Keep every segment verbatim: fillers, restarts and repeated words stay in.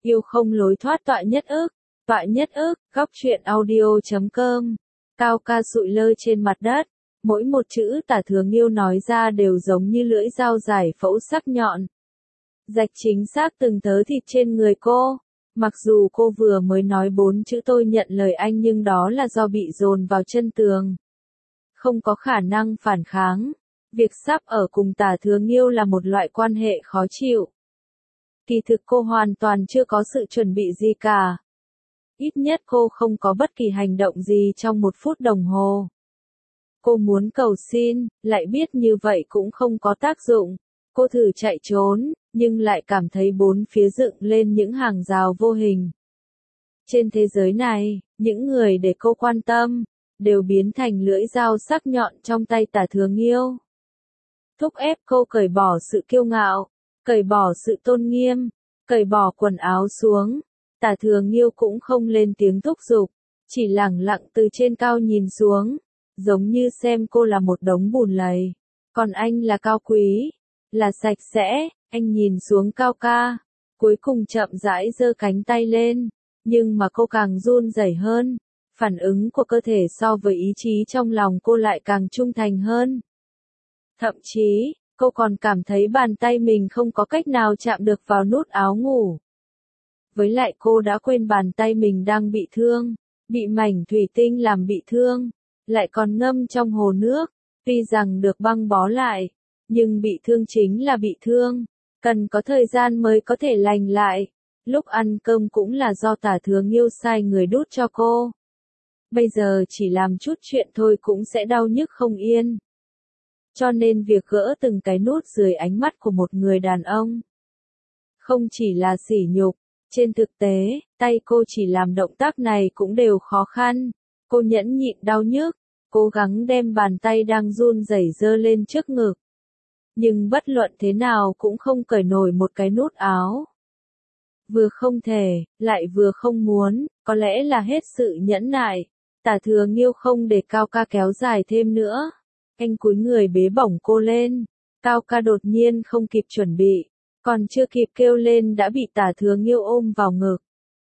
Yêu không lối thoát tọa nhất ức, tọa nhất ức, góc truyện audio chấm com. Cao ca sụi lơ trên mặt đất, mỗi một chữ Tả Thừa Nghiêu nói ra đều giống như lưỡi dao giải phẫu sắc nhọn. Rạch chính xác từng tớ thịt trên người cô. Mặc dù cô vừa mới nói bốn chữ tôi nhận lời anh nhưng đó là do bị dồn vào chân tường. Không có khả năng phản kháng. Việc sắp ở cùng Tả Thừa Nghiêu là một loại quan hệ khó chịu. Kỳ thực cô hoàn toàn chưa có sự chuẩn bị gì cả. Ít nhất cô không có bất kỳ hành động gì trong một phút đồng hồ. Cô muốn cầu xin, lại biết như vậy cũng không có tác dụng. Cô thử chạy trốn, nhưng lại cảm thấy bốn phía dựng lên những hàng rào vô hình. Trên thế giới này, những người để cô quan tâm, đều biến thành lưỡi dao sắc nhọn trong tay Tả Thừa Nghiêu. Thúc ép cô cởi bỏ sự kiêu ngạo, cởi bỏ sự tôn nghiêm, cởi bỏ quần áo xuống. Tả Thừa Nghiêu cũng không lên tiếng thúc giục, chỉ lẳng lặng từ trên cao nhìn xuống, giống như xem cô là một đống bùn lầy. Còn anh là cao quý, là sạch sẽ. Anh nhìn xuống Cao ca, cuối cùng chậm rãi giơ cánh tay lên, nhưng mà cô càng run rẩy hơn, phản ứng của cơ thể so với ý chí trong lòng cô lại càng trung thành hơn. Thậm chí, cô còn cảm thấy bàn tay mình không có cách nào chạm được vào nút áo ngủ. Với lại cô đã quên bàn tay mình đang bị thương, bị mảnh thủy tinh làm bị thương, lại còn ngâm trong hồ nước, tuy rằng được băng bó lại, nhưng bị thương chính là bị thương, cần có thời gian mới có thể lành lại. Lúc ăn cơm cũng là do Tả Thừa Nghiêu sai người đút cho cô. Bây giờ chỉ làm chút chuyện thôi cũng sẽ đau nhức không yên. Cho nên việc gỡ từng cái nút dưới ánh mắt của một người đàn ông không chỉ là sỉ nhục, trên thực tế, tay cô chỉ làm động tác này cũng đều khó khăn. Cô nhẫn nhịn đau nhức, cố gắng đem bàn tay đang run rẩy giơ lên trước ngực. Nhưng bất luận thế nào cũng không cởi nổi một cái nút áo. Vừa không thể, lại vừa không muốn, có lẽ là hết sự nhẫn nại. Tả Thừa Nghiêu không để Cao ca kéo dài thêm nữa. Anh cúi người bế bổng cô lên. Cao ca đột nhiên không kịp chuẩn bị, còn chưa kịp kêu lên đã bị Tả Thừa Nghiêu ôm vào ngực.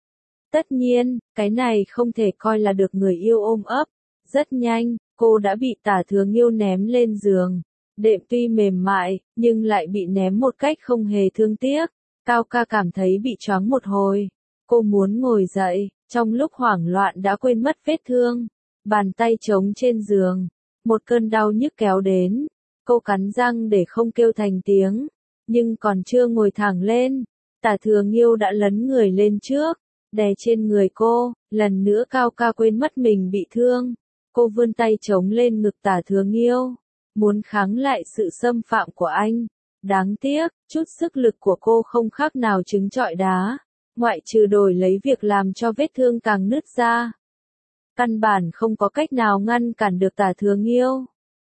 Tất nhiên, cái này không thể coi là được người yêu ôm ấp. Rất nhanh, cô đã bị Tả Thừa Nghiêu ném lên giường. Đệm tuy mềm mại, nhưng lại bị ném một cách không hề thương tiếc. Cao ca cảm thấy bị choáng một hồi. Cô muốn ngồi dậy, trong lúc hoảng loạn đã quên mất vết thương. Bàn tay trống trên giường. Một cơn đau nhức kéo đến. Cô cắn răng để không kêu thành tiếng. Nhưng còn chưa ngồi thẳng lên, Tả Thừa Nghiêu đã lấn người lên trước, đè trên người cô. Lần nữa Cao ca quên mất mình bị thương. Cô vươn tay chống lên ngực Tả Thừa Nghiêu, muốn kháng lại sự xâm phạm của anh. Đáng tiếc, chút sức lực của cô không khác nào trứng trọi đá, ngoại trừ đổi lấy việc làm cho vết thương càng nứt ra. Căn bản không có cách nào ngăn cản được Tả Thừa Nghiêu.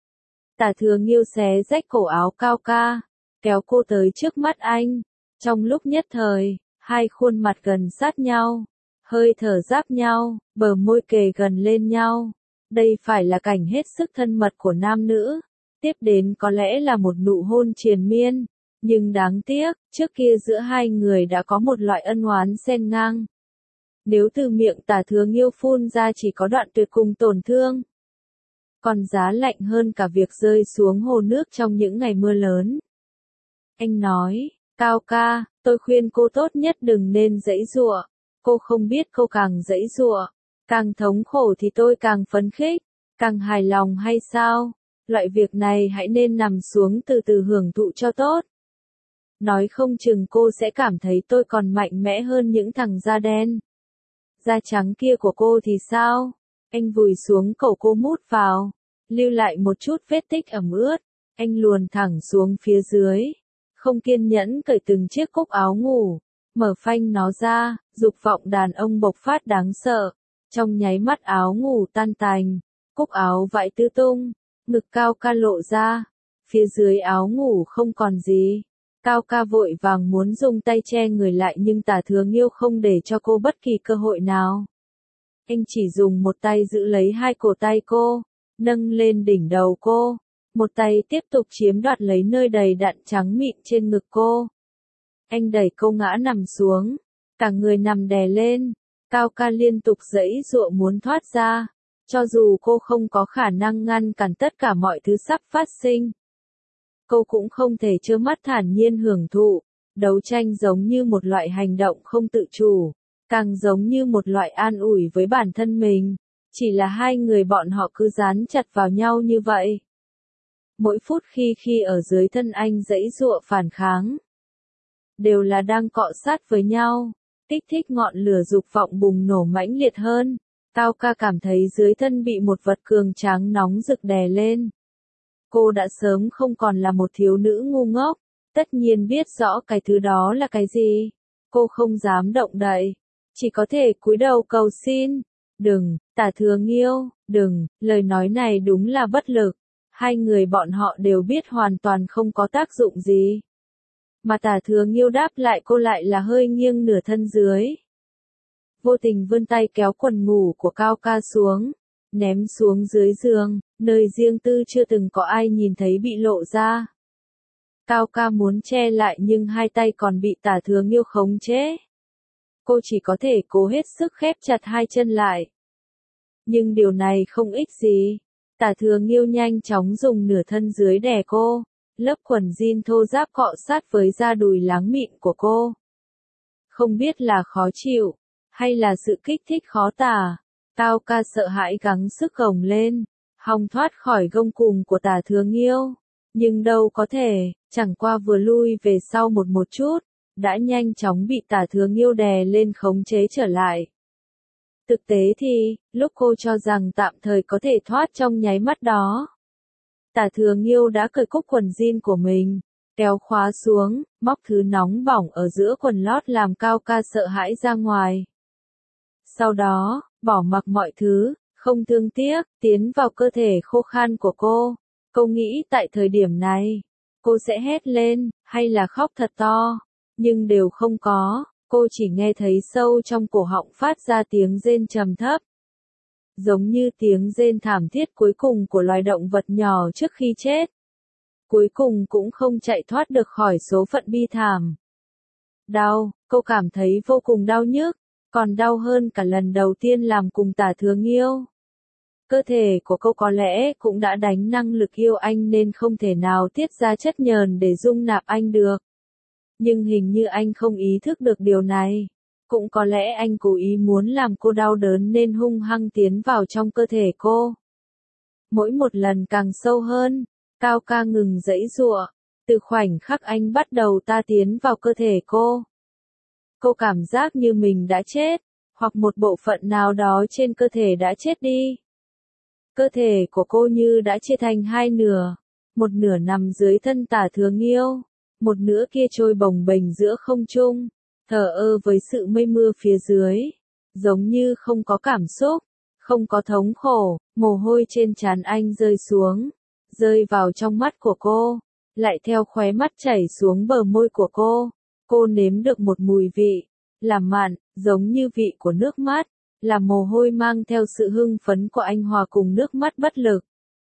Tả Thừa Nghiêu xé rách cổ áo Cao ca, kéo cô tới trước mắt anh. Trong lúc nhất thời, hai khuôn mặt gần sát nhau, hơi thở giáp nhau, bờ môi kề gần lên nhau. Đây phải là cảnh hết sức thân mật của nam nữ. Tiếp đến có lẽ là một nụ hôn triền miên, nhưng đáng tiếc, trước kia giữa hai người đã có một loại ân oán xen ngang. Nếu từ miệng Tả Thừa Nghiêu phun ra chỉ có đoạn tuyệt cùng tổn thương, còn giá lạnh hơn cả việc rơi xuống hồ nước trong những ngày mưa lớn. Anh nói, Cao ca, tôi khuyên cô tốt nhất đừng nên giãy giụa. Cô không biết cô càng giãy giụa, càng thống khổ thì tôi càng phấn khích, càng hài lòng hay sao? Loại việc này hãy nên nằm xuống từ từ hưởng thụ cho tốt. Nói không chừng cô sẽ cảm thấy tôi còn mạnh mẽ hơn những thằng da đen. Da trắng kia của cô thì sao? Anh vùi xuống cổ cô mút vào, lưu lại một chút vết tích ẩm ướt. Anh luồn thẳng xuống phía dưới, không kiên nhẫn cởi từng chiếc cúc áo ngủ, mở phanh nó ra, dục vọng đàn ông bộc phát đáng sợ. Trong nháy mắt áo ngủ tan tành, cúc áo vãi tứ tung. Ngực Cao ca lộ ra, phía dưới áo ngủ không còn gì. Cao ca vội vàng muốn dùng tay che người lại nhưng Tả Thừa Nghiêu không để cho cô bất kỳ cơ hội nào. Anh chỉ dùng một tay giữ lấy hai cổ tay cô, nâng lên đỉnh đầu cô, một tay tiếp tục chiếm đoạt lấy nơi đầy đặn trắng mịn trên ngực cô. Anh đẩy cô ngã nằm xuống, Cả người nằm đè lên, Cao ca liên tục giãy giụa muốn thoát ra, cho dù cô không có khả năng ngăn cản tất cả mọi thứ sắp phát sinh. Cô cũng không thể trơ mắt thản nhiên hưởng thụ, đấu tranh giống như một loại hành động không tự chủ, càng giống như một loại an ủi với bản thân mình, chỉ là hai người bọn họ cứ dán chặt vào nhau như vậy. Mỗi phút khi khi ở dưới thân anh giãy giụa phản kháng, đều là đang cọ sát với nhau, kích thích ngọn lửa dục vọng bùng nổ mãnh liệt hơn. Cao ca cảm thấy dưới thân bị một vật cường tráng nóng rực đè lên. Cô đã sớm không còn là một thiếu nữ ngu ngốc, tất nhiên biết rõ cái thứ đó là cái gì. Cô không dám động đậy, chỉ có thể cúi đầu cầu xin. Đừng, Tả Thừa Nghiêu, đừng, lời nói này đúng là bất lực. Hai người bọn họ đều biết hoàn toàn không có tác dụng gì. Mà Tả Thừa Nghiêu đáp lại cô lại là hơi nghiêng nửa thân dưới. Vô tình vươn tay kéo quần ngủ của Cao ca xuống, ném xuống dưới giường, nơi riêng tư chưa từng có ai nhìn thấy bị lộ ra. Cao ca muốn che lại nhưng hai tay còn bị Tả Thừa Nghiêu khống chế. Cô chỉ có thể cố hết sức khép chặt hai chân lại. Nhưng điều này không ích gì. Tả Thừa Nghiêu nhanh chóng dùng nửa thân dưới đè cô, lớp quần jean thô ráp cọ sát với da đùi láng mịn của cô. Không biết là khó chịu, hay là sự kích thích khó tả, Cao ca sợ hãi gắng sức gồng lên, hòng thoát khỏi gông cùm của Tả Thừa Nghiêu. Nhưng đâu có thể, chẳng qua vừa lui về sau một một chút, đã nhanh chóng bị Tả Thừa Nghiêu đè lên khống chế trở lại. Thực tế thì, lúc cô cho rằng tạm thời có thể thoát trong nháy mắt đó, Tả Thừa Nghiêu đã cởi cúc quần jean của mình, kéo khóa xuống, móc thứ nóng bỏng ở giữa quần lót làm Cao ca sợ hãi ra ngoài. Sau đó, bỏ mặc mọi thứ, không thương tiếc, tiến vào cơ thể khô khan của cô. Cô nghĩ tại thời điểm này, cô sẽ hét lên, hay là khóc thật to, nhưng đều không có, cô chỉ nghe thấy sâu trong cổ họng phát ra tiếng rên trầm thấp. Giống như tiếng rên thảm thiết cuối cùng của loài động vật nhỏ trước khi chết. Cuối cùng cũng không chạy thoát được khỏi số phận bi thảm. Đau, cô cảm thấy vô cùng đau nhức, còn đau hơn cả lần đầu tiên làm cùng Tả Thừa Nghiêu. Cơ thể của cô có lẽ cũng đã đánh năng lực yêu anh nên không thể nào tiết ra chất nhờn để dung nạp anh được. Nhưng hình như anh không ý thức được điều này. Cũng có lẽ anh cố ý muốn làm cô đau đớn nên hung hăng tiến vào trong cơ thể cô. Mỗi một lần càng sâu hơn, Cao ca ngừng giãy giụa, từ khoảnh khắc anh bắt đầu ta tiến vào cơ thể cô. Cô cảm giác như mình đã chết, hoặc một bộ phận nào đó trên cơ thể đã chết đi. Cơ thể của cô như đã chia thành hai nửa, một nửa nằm dưới thân Tả Thừa Nghiêu, một nửa kia trôi bồng bềnh giữa không trung, thờ ơ với sự mây mưa phía dưới, giống như không có cảm xúc, không có thống khổ. Mồ hôi trên trán anh rơi xuống, rơi vào trong mắt của cô, lại theo khóe mắt chảy xuống bờ môi của cô. Cô nếm được một mùi vị, là mặn, giống như vị của nước mắt, là mồ hôi mang theo sự hưng phấn của anh hòa cùng nước mắt bất lực.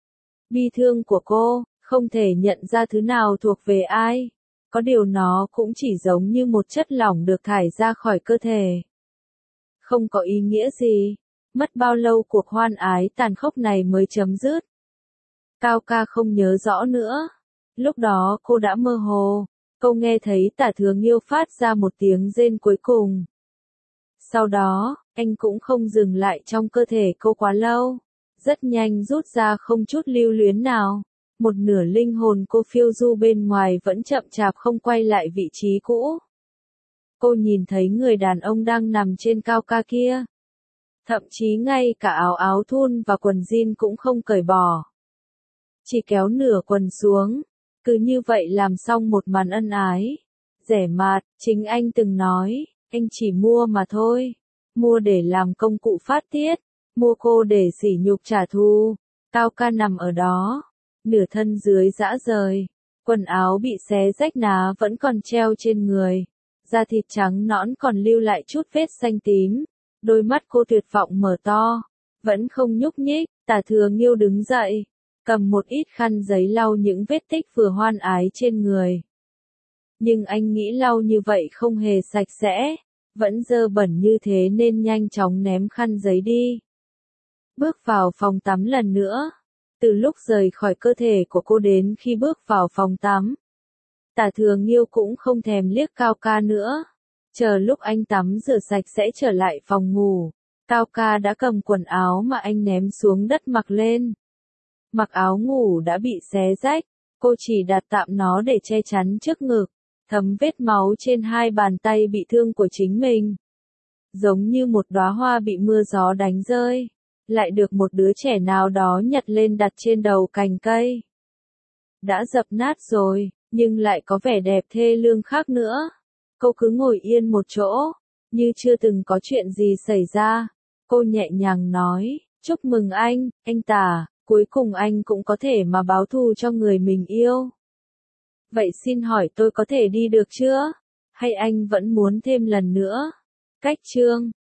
Bi thương của cô, không thể nhận ra thứ nào thuộc về ai. Có điều nó cũng chỉ giống như một chất lỏng được thải ra khỏi cơ thể. Không có ý nghĩa gì. Mất bao lâu cuộc hoan ái tàn khốc này mới chấm dứt. Cao ca không nhớ rõ nữa. Lúc đó cô đã mơ hồ. Cô nghe thấy Tả Thừa Nghiêu phát ra một tiếng rên cuối cùng. Sau đó, anh cũng không dừng lại trong cơ thể cô quá lâu. Rất nhanh rút ra không chút lưu luyến nào. Một nửa linh hồn cô phiêu du bên ngoài vẫn chậm chạp không quay lại vị trí cũ. Cô nhìn thấy người đàn ông đang nằm trên Cao ca kia. Thậm chí ngay cả áo áo thun và quần jean cũng không cởi bỏ. Chỉ kéo nửa quần xuống. Cứ như vậy làm xong một màn ân ái. Rẻ mạt, chính anh từng nói, anh chỉ mua mà thôi. Mua để làm công cụ phát tiết. Mua cô để sỉ nhục trả thù. Cao ca nằm ở đó. Nửa thân dưới rã rời. Quần áo bị xé rách ná vẫn còn treo trên người. Da thịt trắng nõn còn lưu lại chút vết xanh tím. Đôi mắt cô tuyệt vọng mở to. Vẫn không nhúc nhích. Tả Thừa Nghiêu đứng dậy. Cầm một ít khăn giấy lau những vết tích vừa hoan ái trên người. Nhưng anh nghĩ lau như vậy không hề sạch sẽ. vẫn dơ bẩn như thế nên nhanh chóng ném khăn giấy đi. Bước vào phòng tắm lần nữa. Từ lúc rời khỏi cơ thể của cô đến khi bước vào phòng tắm, Tả Thừa Nghiêu cũng không thèm liếc Cao Ca nữa. Chờ lúc anh tắm rửa sạch sẽ trở lại phòng ngủ, Cao Ca đã cầm quần áo mà anh ném xuống đất mặc lên. Mặc áo ngủ đã bị xé rách, cô chỉ đặt tạm nó để che chắn trước ngực, thấm vết máu trên hai bàn tay bị thương của chính mình. Giống như một đóa hoa bị mưa gió đánh rơi, lại được một đứa trẻ nào đó nhặt lên đặt trên đầu cành cây. Đã dập nát rồi, nhưng lại có vẻ đẹp thê lương khác nữa. Cô cứ ngồi yên một chỗ, như chưa từng có chuyện gì xảy ra. Cô nhẹ nhàng nói, chúc mừng anh, anh Tả, cuối cùng anh cũng có thể mà báo thù cho người mình yêu. Vậy xin hỏi tôi có thể đi được chưa? Hay anh vẫn muốn thêm lần nữa? Cách chương